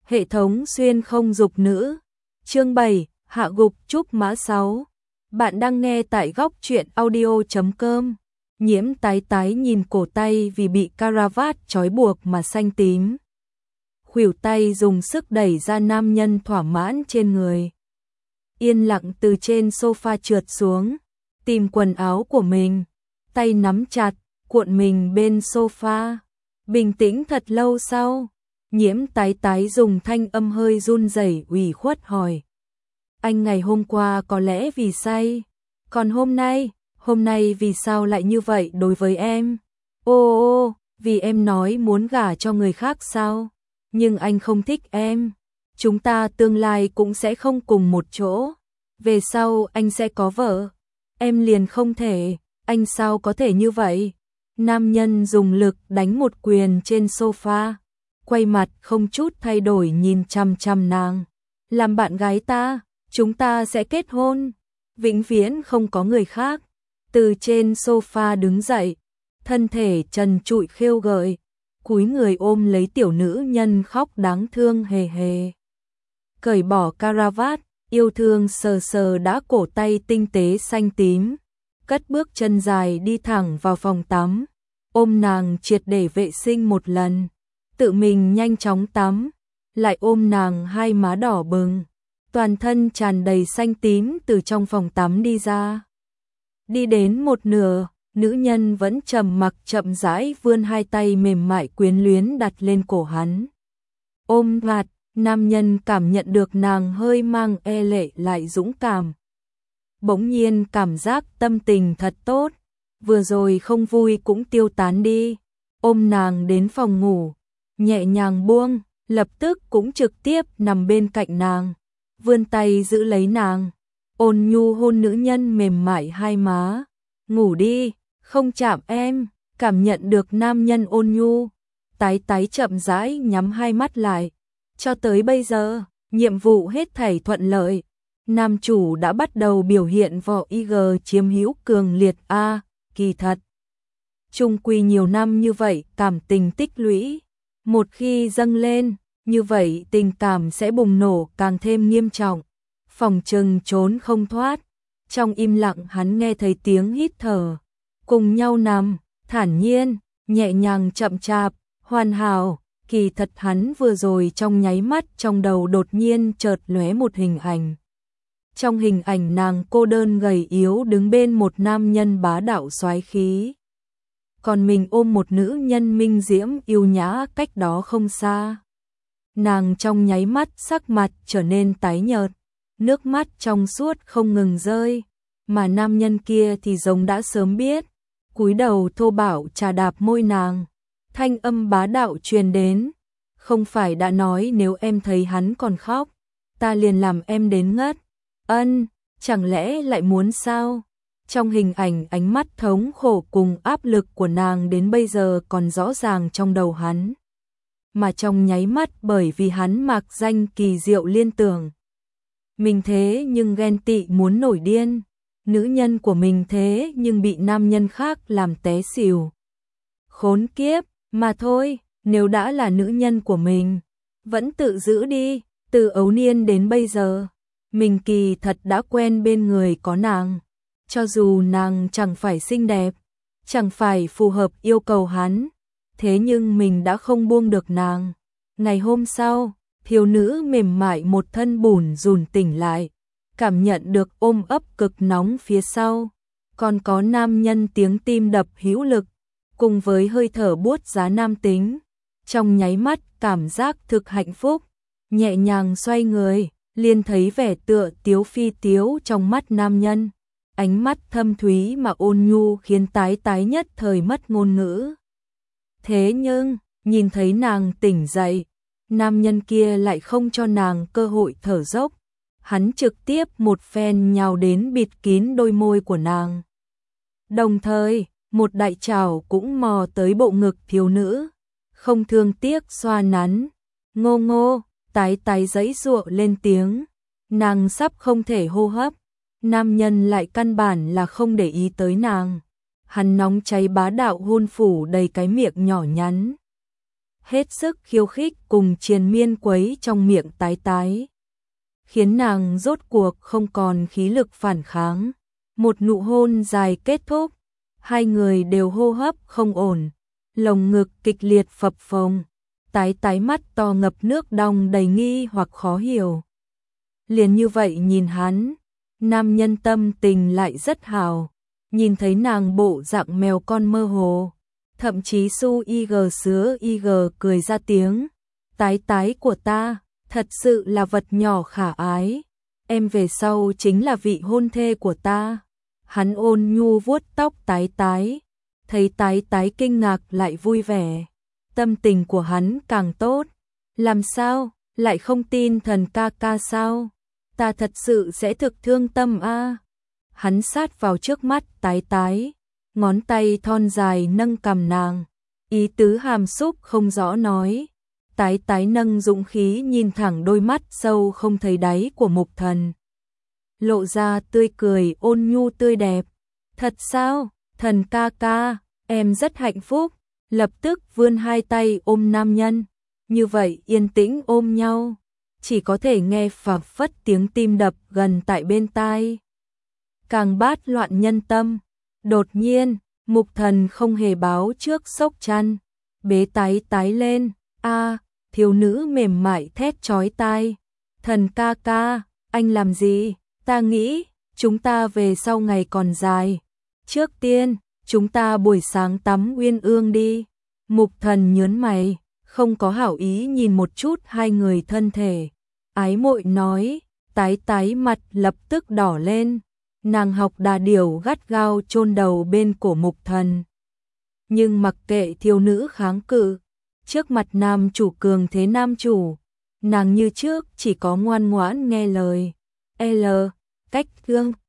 Hệ thống xuyên không dục nữ. Chương 7, hạ gục trúc mã 6. Bạn đang nghe tại góc truyện audio.com. Nhiễm tái tái nhìn cổ tay vì bị caravat trói buộc mà xanh tím. Khuỷu tay dùng sức đẩy ra nam nhân thỏa mãn trên người. Yên lặng từ trên sofa trượt xuống, tìm quần áo của mình, tay nắm chặt, cuộn mình bên sofa. Bình tĩnh thật lâu sau, Nhiễm tái tái dùng thanh âm hơi run rẩy ủy khuất hỏi. Anh ngày hôm qua có lẽ vì say, còn hôm nay vì sao lại như vậy đối với em? Ô, vì em nói muốn gả cho người khác sao? Nhưng anh không thích em. Chúng ta tương lai cũng sẽ không cùng một chỗ. Về sau anh sẽ có vợ. Em liền không thể, anh sao có thể như vậy? Nam nhân dùng lực đánh một quyền trên sofa, quay mặt không chút thay đổi nhìn chằm chằm nàng. Làm bạn gái ta, chúng ta sẽ kết hôn, vĩnh viễn không có người khác. Từ trên sofa đứng dậy, thân thể trần trụi khêu gợi, cúi người ôm lấy tiểu nữ nhân khóc đáng thương hề hề. Cởi bỏ caravat, yêu thương sờ sờ đã cổ tay tinh tế xanh tím, cất bước chân dài đi thẳng vào phòng tắm, ôm nàng triệt để vệ sinh một lần, tự mình nhanh chóng tắm, lại ôm nàng hai má đỏ bừng, toàn thân tràn đầy xanh tím từ trong phòng tắm đi ra. Đi đến một nửa, nữ nhân vẫn trầm mặc chậm rãi vươn hai tay mềm mại quyến luyến đặt lên cổ hắn. Ôm gạt, nam nhân cảm nhận được nàng hơi mang e lệ lại dũng cảm. Bỗng nhiên cảm giác tâm tình thật tốt, vừa rồi không vui cũng tiêu tán đi. Ôm nàng đến phòng ngủ, nhẹ nhàng buông, lập tức cũng trực tiếp nằm bên cạnh nàng, vươn tay giữ lấy nàng, ôn nhu hôn nữ nhân mềm mại hai má. Ngủ đi, không chạm em. Cảm nhận được nam nhân ôn nhu, tái tái chậm rãi nhắm hai mắt lại. Cho tới bây giờ, nhiệm vụ hết thảy thuận lợi. Nam chủ đã bắt đầu biểu hiện vỏ IG chiếm hữu cường liệt a, kỳ thật. Chung quy nhiều năm như vậy, cảm tình tích lũy, một khi dâng lên, như vậy tình cảm sẽ bùng nổ càng thêm nghiêm trọng. Phòng trừng trốn không thoát. Trong im lặng hắn nghe thấy tiếng hít thở, cùng nhau nằm, thản nhiên, nhẹ nhàng chậm chạp, hoàn hảo. Kỳ thật hắn vừa rồi trong nháy mắt trong đầu đột nhiên chợt lóe một hình ảnh. Trong hình ảnh nàng cô đơn gầy yếu đứng bên một nam nhân bá đạo soái khí. Còn mình ôm một nữ nhân minh diễm yêu nhã cách đó không xa. Nàng trong nháy mắt sắc mặt trở nên tái nhợt, nước mắt trong suốt không ngừng rơi, mà nam nhân kia thì giống đã sớm biết, cúi đầu thô bạo chà đạp môi nàng. Thanh âm bá đạo truyền đến, không phải đã nói nếu em thấy hắn còn khóc, ta liền làm em đến ngất. Ân, chẳng lẽ lại muốn sao? Trong hình ảnh ánh mắt thống khổ cùng áp lực của nàng đến bây giờ còn rõ ràng trong đầu hắn. Mà trong nháy mắt bởi vì hắn mạc danh kỳ diệu liên tưởng. Mình thế nhưng ghen tị muốn nổi điên, nữ nhân của mình thế nhưng bị nam nhân khác làm té xỉu. Khốn kiếp, mà thôi, nếu đã là nữ nhân của mình, vẫn tự giữ đi, từ ấu niên đến bây giờ, mình kỳ thật đã quen bên người có nàng. Cho dù nàng chẳng phải xinh đẹp, chẳng phải phù hợp yêu cầu hắn, thế nhưng mình đã không buông được nàng. Ngày hôm sau, thiếu nữ mềm mại một thân bủn rủn tỉnh lại, cảm nhận được ôm ấp cực nóng phía sau, còn có nam nhân tiếng tim đập hữu lực, cùng với hơi thở buốt giá nam tính. Trong nháy mắt cảm giác thực hạnh phúc, nhẹ nhàng xoay người, liền thấy vẻ tựa tiếu phi tiếu trong mắt nam nhân. Ánh mắt thâm thúy mà ôn nhu khiến tái tái nhất thời mất ngôn ngữ. Thế nhưng, nhìn thấy nàng tỉnh dậy, nam nhân kia lại không cho nàng cơ hội thở dốc. Hắn trực tiếp một phen nhào đến bịt kín đôi môi của nàng. Đồng thời, một đại trảo cũng mò tới bộ ngực thiếu nữ, không thương tiếc xoa nắn. Ngô ngô, tái tái giãy giụa lên tiếng, nàng sắp không thể hô hấp. Nam nhân lại căn bản là không để ý tới nàng. Hắn nóng cháy bá đạo hôn phủ đầy cái miệng nhỏ nhắn. hết sức khiêu khích cùng triền miên quấy trong miệng tái tái, khiến nàng rốt cuộc không còn khí lực phản kháng. Một nụ hôn dài kết thúc, hai người đều hô hấp không ổn, lồng ngực kịch liệt phập phồng, tái tái mắt to ngập nước đong đầy nghi hoặc khó hiểu. Liền như vậy nhìn hắn, nam nhân tâm tình lại rất hào, nhìn thấy nàng bộ dạng mèo con mơ hồ, thậm chí su ig sứa ig cười ra tiếng, tái tái của ta, thật sự là vật nhỏ khả ái, em về sau chính là vị hôn thê của ta. Hắn ôn nhu vuốt tóc tái tái, thấy tái tái kinh ngạc lại vui vẻ, tâm tình của hắn càng tốt. Làm sao, lại không tin thần ca ca sao? Ta thật sự sẽ thực thương tâm a. Hắn sát vào trước mắt tái tái, ngón tay thon dài nâng cằm nàng, ý tứ hàm xúc không rõ nói. Tái tái nâng dũng khí nhìn thẳng đôi mắt sâu không thấy đáy của Mục Thần, lộ ra tươi cười ôn nhu tươi đẹp. Thật sao, thần ca ca, em rất hạnh phúc. Lập tức vươn hai tay ôm nam nhân, như vậy yên tĩnh ôm nhau, chỉ có thể nghe phảng phất tiếng tim đập gần tại bên tai, càng bát loạn nhân tâm. Đột nhiên, Mục Thần không hề báo trước sốc chăn, bế tái tái lên, a, thiếu nữ mềm mại thét chói tai. Thần ca ca, anh làm gì? Ta nghĩ, chúng ta về sau ngày còn dài. Trước tiên, chúng ta buổi sáng tắm uyên ương đi. Mục Thần nhớn mày, không có hảo ý nhìn một chút hai người thân thể. Ái mội nói, tái tái mặt lập tức đỏ lên. Nàng học đà điểu gắt gao chôn đầu bên cổ Mục Thần. Nhưng mặc kệ thiếu nữ kháng cự, trước mặt nam chủ cường thế nam chủ, nàng như trước chỉ có ngoan ngoãn nghe lời. L. Cách gương